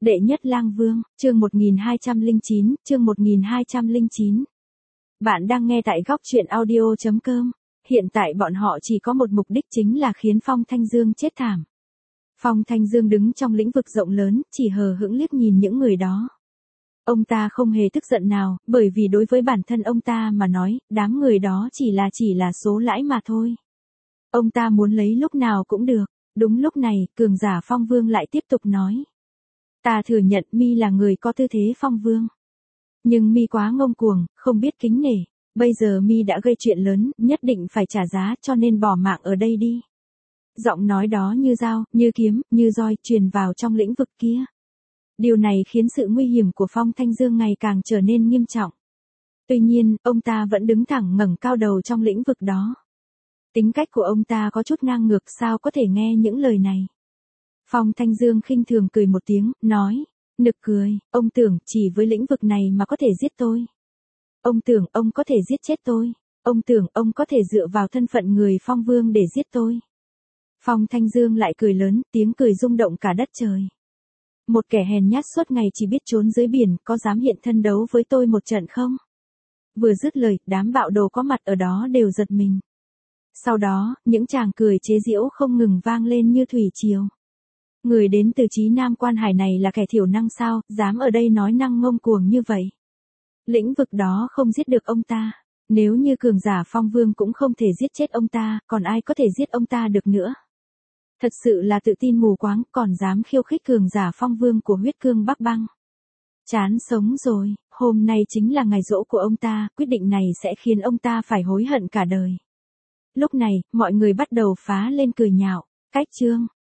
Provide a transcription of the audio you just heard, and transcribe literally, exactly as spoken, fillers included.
Đệ nhất lang vương, chương một nghìn hai trăm lẻ chín, chương một nghìn hai trăm lẻ chín. Bạn đang nghe tại góc truyện audio chấm com. Hiện tại bọn họ chỉ có một mục đích chính là khiến Phong Thanh Dương chết thảm. Phong Thanh Dương đứng trong lĩnh vực rộng lớn, chỉ hờ hững liếc nhìn những người đó. Ông ta không hề tức giận nào, bởi vì đối với bản thân ông ta mà nói, đám người đó chỉ là chỉ là số lãi mà thôi. Ông ta muốn lấy lúc nào cũng được. Đúng lúc này, cường giả Phong Vương lại tiếp tục nói. Ta thừa nhận mi là người có tư thế Phong Vương. Nhưng mi quá ngông cuồng, không biết kính nể. Bây giờ mi đã gây chuyện lớn, nhất định phải trả giá, cho nên bỏ mạng ở đây đi. Giọng nói đó như dao, như kiếm, như roi truyền vào trong lĩnh vực kia. Điều này khiến sự nguy hiểm của Phong Thanh Dương ngày càng trở nên nghiêm trọng. Tuy nhiên, ông ta vẫn đứng thẳng ngẩng cao đầu trong lĩnh vực đó. Tính cách của ông ta có chút ngang ngược, sao có thể nghe những lời này. Phong Thanh Dương khinh thường cười một tiếng, nói, nực cười, ông tưởng chỉ với lĩnh vực này mà có thể giết tôi. Ông tưởng ông có thể giết chết tôi. Ông tưởng ông có thể dựa vào thân phận người Phong Vương để giết tôi. Phong Thanh Dương lại cười lớn, tiếng cười rung động cả đất trời. Một kẻ hèn nhát suốt ngày chỉ biết trốn dưới biển, có dám hiện thân đấu với tôi một trận không? Vừa dứt lời, đám bạo đồ có mặt ở đó đều giật mình. Sau đó, những tràng cười chế giễu không ngừng vang lên như thủy triều. Người đến từ Chí Nam Quan Hải này là kẻ thiểu năng sao, dám ở đây nói năng ngông cuồng như vậy. Lĩnh vực đó không giết được ông ta. Nếu như cường giả Phong Vương cũng không thể giết chết ông ta, còn ai có thể giết ông ta được nữa. Thật sự là tự tin mù quáng, còn dám khiêu khích cường giả Phong Vương của huyết cương Bắc Băng. Chán sống rồi, hôm nay chính là ngày giỗ của ông ta, quyết định này sẽ khiến ông ta phải hối hận cả đời. Lúc này, mọi người bắt đầu phá lên cười nhạo. Cách chương,